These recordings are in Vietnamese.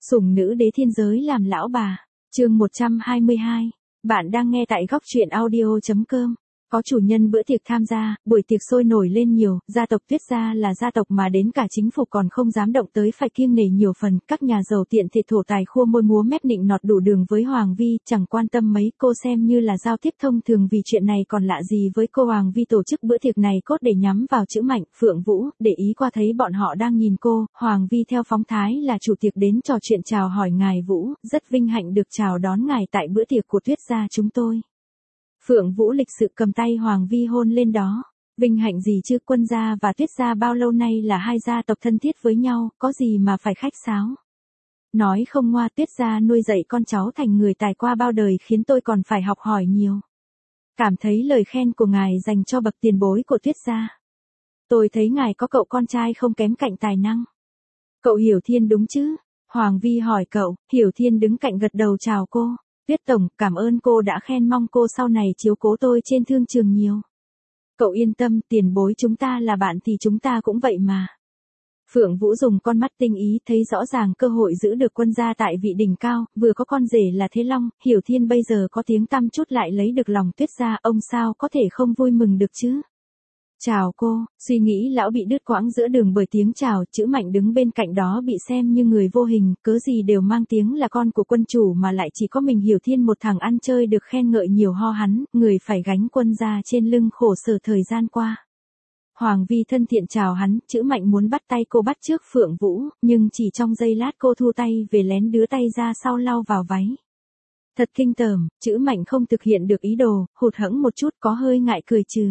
Sủng nữ đế thiên giới làm lão bà. Chương 122. Bạn đang nghe tại góc truyện audio.com. Có chủ nhân bữa tiệc tham gia, buổi tiệc sôi nổi lên nhiều, gia tộc Tuyết gia là gia tộc mà đến cả chính phủ còn không dám động tới phải kiêng nể nhiều phần, các nhà giàu tiện thể thổ tài khua môi múa mép nịnh nọt đủ đường với Hoàng Vi, chẳng quan tâm mấy, cô xem như là giao tiếp thông thường vì chuyện này còn lạ gì với cô. Hoàng Vi tổ chức bữa tiệc này cốt để nhắm vào Chữ Mạnh, Phượng Vũ, để ý qua thấy bọn họ đang nhìn cô, Hoàng Vi theo phóng thái là chủ tiệc đến trò chuyện chào hỏi ngài Vũ, rất vinh hạnh được chào đón ngài tại bữa tiệc của Tuyết gia chúng tôi. Phượng Vũ lịch sự cầm tay Hoàng Vi hôn lên đó. Vinh hạnh gì chứ, Quân gia và Tuyết gia bao lâu nay là hai gia tộc thân thiết với nhau, có gì mà phải khách sáo. Nói không ngoa, Tuyết gia nuôi dạy con cháu thành người tài qua bao đời khiến tôi còn phải học hỏi nhiều. Cảm thấy lời khen của ngài dành cho bậc tiền bối của Tuyết gia. Tôi thấy ngài có cậu con trai không kém cạnh tài năng. Cậu Hiểu Thiên đúng chứ? Hoàng Vi hỏi cậu. Hiểu Thiên đứng cạnh gật đầu chào cô. Tuyết tổng, cảm ơn cô đã khen, mong cô sau này chiếu cố tôi trên thương trường nhiều. Cậu yên tâm, tiền bối chúng ta là bạn thì chúng ta cũng vậy mà. Phượng Vũ dùng con mắt tinh ý thấy rõ ràng cơ hội giữ được Quân gia tại vị đỉnh cao, vừa có con rể là Thế Long, Hiểu Thiên bây giờ có tiếng tăm chút lại lấy được lòng Tuyết gia, ông sao có thể không vui mừng được chứ. Chào cô, suy nghĩ lão bị đứt quãng giữa đường bởi tiếng chào. Chữ Mạnh đứng bên cạnh đó bị xem như người vô hình, cớ gì đều mang tiếng là con của quân chủ mà lại chỉ có mình Hiểu Thiên một thằng ăn chơi được khen ngợi nhiều ho hắn, người phải gánh Quân gia trên lưng khổ sở thời gian qua. Hoàng Vi thân thiện chào hắn, Chữ Mạnh muốn bắt tay cô bắt trước Phượng Vũ, nhưng chỉ trong giây lát cô thu tay về lén đưa tay ra sau lau vào váy. Thật kinh tởm, Chữ Mạnh không thực hiện được ý đồ, hụt hẫng một chút có hơi ngại cười trừ.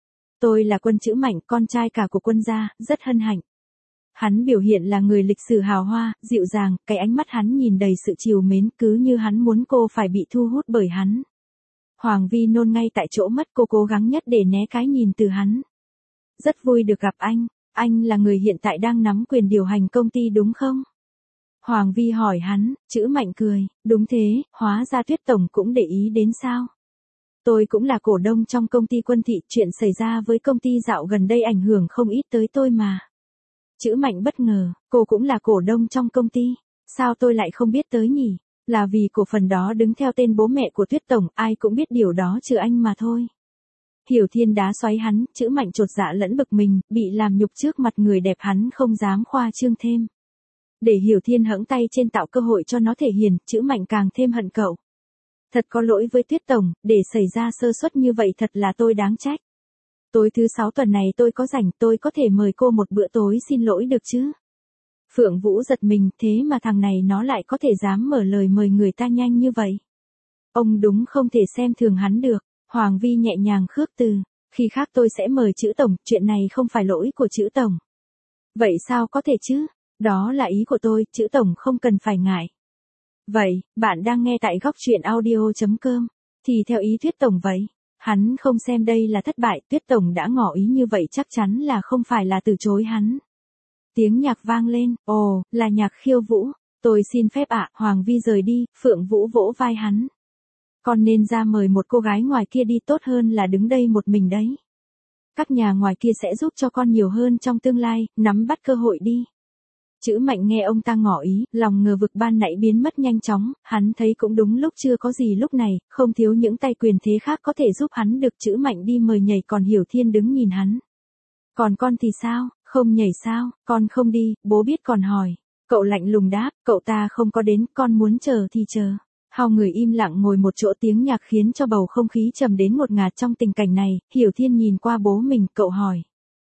Tôi là Quân Chữ Mạnh, con trai cả của Quân gia, rất hân hạnh. Hắn biểu hiện là người lịch sự hào hoa, dịu dàng, cái ánh mắt hắn nhìn đầy sự trìu mến, cứ như hắn muốn cô phải bị thu hút bởi hắn. Hoàng Vi nôn ngay tại chỗ mất, cô cố gắng nhất để né cái nhìn từ hắn. Rất vui được gặp anh là người hiện tại đang nắm quyền điều hành công ty đúng không? Hoàng Vi hỏi hắn. Chữ Mạnh cười, đúng thế, hóa ra Tuyết tổng cũng để ý đến sao? Tôi cũng là cổ đông trong công ty Quân thị, chuyện xảy ra với công ty dạo gần đây ảnh hưởng không ít tới tôi mà. Chữ Mạnh bất ngờ, cô cũng là cổ đông trong công ty, sao tôi lại không biết tới nhỉ? Là vì cổ phần đó đứng theo tên bố mẹ của Tuyết tổng, ai cũng biết điều đó trừ anh mà thôi. Hiểu Thiên đá xoáy hắn, Chữ Mạnh chột dạ lẫn bực mình, bị làm nhục trước mặt người đẹp hắn không dám khoa trương thêm. Để Hiểu Thiên hẫng tay trên tạo cơ hội cho nó thể hiện, Chữ Mạnh càng thêm hận cậu. Thật có lỗi với Tuyết tổng, để xảy ra sơ suất như vậy thật là tôi đáng trách. Tối thứ 6 tuần này tôi có rảnh, tôi có thể mời cô một bữa tối xin lỗi được chứ? Phượng Vũ giật mình, thế mà thằng này nó lại có thể dám mở lời mời người ta nhanh như vậy. Ông đúng không thể xem thường hắn được. Hoàng Vi nhẹ nhàng khước từ, khi khác tôi sẽ mời Chữ tổng, chuyện này không phải lỗi của Chữ tổng. Vậy sao có thể chứ? Đó là ý của tôi, Chữ tổng không cần phải ngại. Vậy, bạn đang nghe tại góc truyện audio.com, thì theo ý Tuyết tổng vậy. Hắn không xem đây là thất bại, Tuyết tổng đã ngỏ ý như vậy chắc chắn là không phải là từ chối hắn. Tiếng nhạc vang lên, ồ, là nhạc khiêu vũ. Tôi xin phép ạ. Hoàng Vi rời đi, Phượng Vũ vỗ vai hắn. Con nên ra mời một cô gái ngoài kia đi, tốt hơn là đứng đây một mình đấy. Các nhà ngoài kia sẽ giúp cho con nhiều hơn trong tương lai, nắm bắt cơ hội đi. Chữ Mạnh nghe ông ta ngỏ ý, lòng ngờ vực ban nãy biến mất nhanh chóng, hắn thấy cũng đúng lúc chưa có gì lúc này, không thiếu những tay quyền thế khác có thể giúp hắn được. Chữ Mạnh đi mời nhảy còn Hiểu Thiên đứng nhìn hắn. Còn con thì sao, không nhảy sao? Con không đi, bố biết còn hỏi. Cậu lạnh lùng đáp, cậu ta không có đến, con muốn chờ thì chờ. Hai người im lặng ngồi một chỗ, tiếng nhạc khiến cho bầu không khí trầm đến ngột ngạt. Trong tình cảnh này, Hiểu Thiên nhìn qua bố mình, cậu hỏi.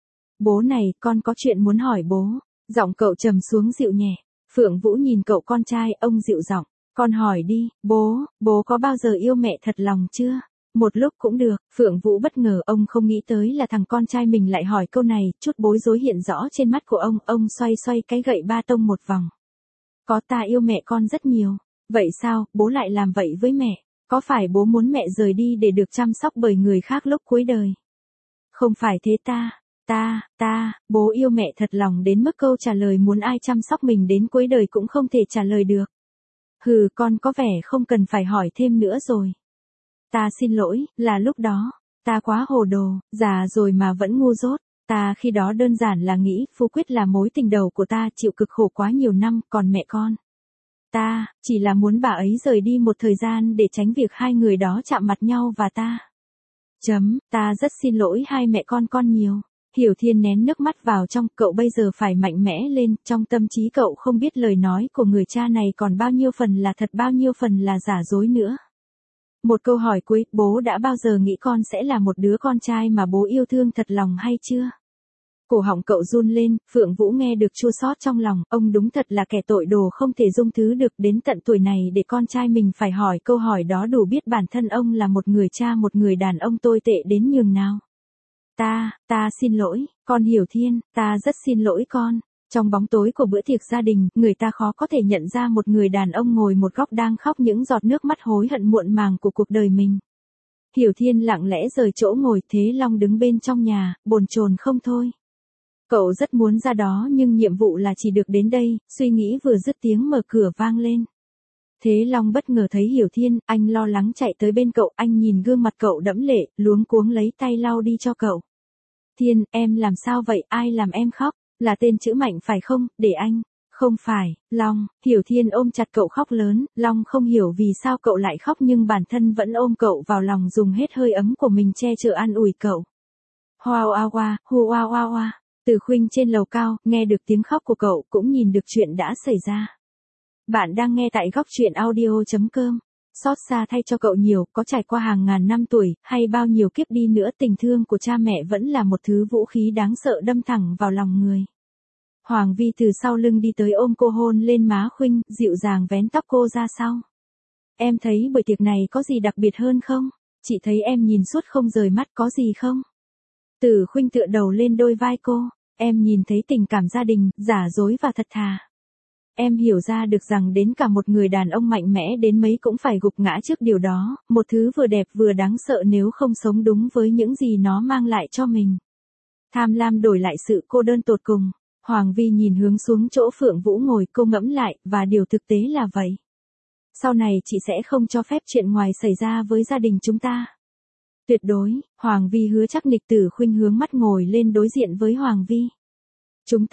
Bố này, con có chuyện muốn hỏi bố. Giọng cậu trầm xuống dịu nhẹ. Phượng Vũ nhìn cậu con trai, ông dịu giọng. Con hỏi đi, bố có bao giờ yêu mẹ thật lòng chưa? Một lúc cũng được. Phượng Vũ bất ngờ, ông không nghĩ tới là thằng con trai mình lại hỏi câu này, chút bối rối hiện rõ trên mắt của ông xoay xoay cái gậy ba tông một vòng. Có, ta yêu mẹ con rất nhiều. Vậy sao, bố lại làm vậy với mẹ? Có phải bố muốn mẹ rời đi để được chăm sóc bởi người khác lúc cuối đời? Không phải thế bố yêu mẹ thật lòng đến mức câu trả lời muốn ai chăm sóc mình đến cuối đời cũng không thể trả lời được. Hừ, con có vẻ không cần phải hỏi thêm nữa rồi. Ta xin lỗi, là lúc đó, ta quá hồ đồ, già rồi mà vẫn ngu dốt. Ta khi đó đơn giản là nghĩ Phú Quyết là mối tình đầu của ta, chịu cực khổ quá nhiều năm, còn mẹ con. Ta, chỉ là muốn bà ấy rời đi một thời gian để tránh việc hai người đó chạm mặt nhau và ta. Ta rất xin lỗi hai mẹ con nhiều. Hiểu Thiên nén nước mắt vào trong, cậu bây giờ phải mạnh mẽ lên, trong tâm trí cậu không biết lời nói của người cha này còn bao nhiêu phần là thật bao nhiêu phần là giả dối nữa. Một câu hỏi cuối, bố đã bao giờ nghĩ con sẽ là một đứa con trai mà bố yêu thương thật lòng hay chưa? Cổ họng cậu run lên, Phượng Vũ nghe được chua xót trong lòng, ông đúng thật là kẻ tội đồ không thể dung thứ được đến tận tuổi này để con trai mình phải hỏi câu hỏi đó đủ biết bản thân ông là một người cha một người đàn ông tồi tệ đến nhường nào. Ta xin lỗi, con Hiểu Thiên, ta rất xin lỗi con. Trong bóng tối của bữa tiệc gia đình, người ta khó có thể nhận ra một người đàn ông ngồi một góc đang khóc những giọt nước mắt hối hận muộn màng của cuộc đời mình. Hiểu Thiên lặng lẽ rời chỗ ngồi, Thế Long đứng bên trong nhà, bồn chồn không thôi. Cậu rất muốn ra đó nhưng nhiệm vụ là chỉ được đến đây, suy nghĩ vừa dứt tiếng mở cửa vang lên. Thế Long bất ngờ thấy Hiểu Thiên, anh lo lắng chạy tới bên cậu, anh nhìn gương mặt cậu đẫm lệ, luống cuống lấy tay lau đi cho cậu. Thiên, em làm sao vậy, ai làm em khóc, là tên chữ Mạnh phải không, để anh. Không phải, Long, Hiểu Thiên ôm chặt cậu khóc lớn, Long không hiểu vì sao cậu lại khóc nhưng bản thân vẫn ôm cậu vào lòng dùng hết hơi ấm của mình che chở an ủi cậu. Hoa oa oa, hu oa oa oa. Từ Khuynh trên lầu cao, nghe được tiếng khóc của cậu cũng nhìn được chuyện đã xảy ra. Bạn đang nghe tại góc truyện audio.com. Xót xa thay cho cậu nhiều, có trải qua hàng ngàn năm tuổi, hay bao nhiêu kiếp đi nữa tình thương của cha mẹ vẫn là một thứ vũ khí đáng sợ đâm thẳng vào lòng người. Hoàng Vi từ sau lưng đi tới ôm cô hôn lên má Khuynh, dịu dàng vén tóc cô ra sau. Em thấy buổi tiệc này có gì đặc biệt hơn không? Chị thấy em nhìn suốt không rời mắt có gì không? Từ Khuynh tựa đầu lên đôi vai cô, em nhìn thấy tình cảm gia đình, giả dối và thật thà. Em hiểu ra được rằng đến cả một người đàn ông mạnh mẽ đến mấy cũng phải gục ngã trước điều đó, một thứ vừa đẹp vừa đáng sợ nếu không sống đúng với những gì nó mang lại cho mình. Tham lam đổi lại sự cô đơn tột cùng. Hoàng Vi nhìn hướng xuống chỗ Phượng Vũ ngồi, cô ngẫm lại, và điều thực tế là vậy. Sau này chị sẽ không cho phép chuyện ngoài xảy ra với gia đình chúng ta. Tuyệt đối, Hoàng Vi hứa chắc nịch. Tử Khuynh hướng mắt ngồi lên đối diện với Hoàng Vi. Chúng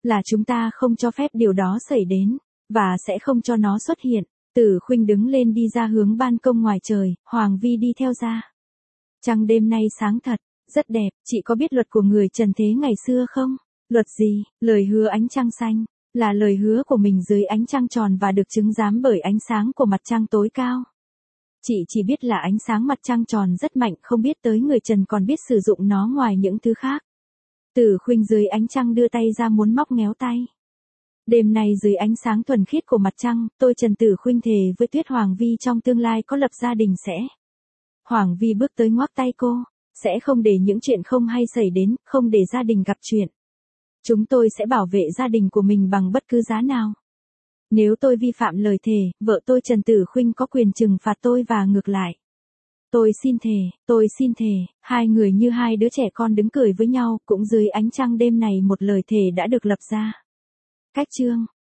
ta không cho phép điều đó xảy đến, và sẽ không cho nó xuất hiện. Tử Khuynh đứng lên đi ra hướng ban công ngoài trời, Hoàng Vi đi theo ra. Trăng đêm nay sáng thật, rất đẹp, chị có biết luật của người trần thế ngày xưa không? Luật gì? Lời hứa ánh trăng xanh, là lời hứa của mình dưới ánh trăng tròn và được chứng giám bởi ánh sáng của mặt trăng tối cao. Chị chỉ biết là ánh sáng mặt trăng tròn rất mạnh, không biết tới người trần còn biết sử dụng nó ngoài những thứ khác. Tử Khuynh dưới ánh trăng đưa tay ra muốn móc ngéo tay. Đêm nay dưới ánh sáng thuần khiết của mặt trăng, tôi Trần Tử Khuynh thề với Tuyết Hoàng Vi trong tương lai có lập gia đình sẽ. Hoàng Vi bước tới ngoắc tay cô, sẽ không để những chuyện không hay xảy đến, không để gia đình gặp chuyện. Chúng tôi sẽ bảo vệ gia đình của mình bằng bất cứ giá nào. Nếu tôi vi phạm lời thề, vợ tôi Trần Tử Khuynh có quyền trừng phạt tôi và ngược lại. Tôi xin thề, hai người như hai đứa trẻ con đứng cười với nhau, cũng dưới ánh trăng đêm này một lời thề đã được lập ra. Cách chương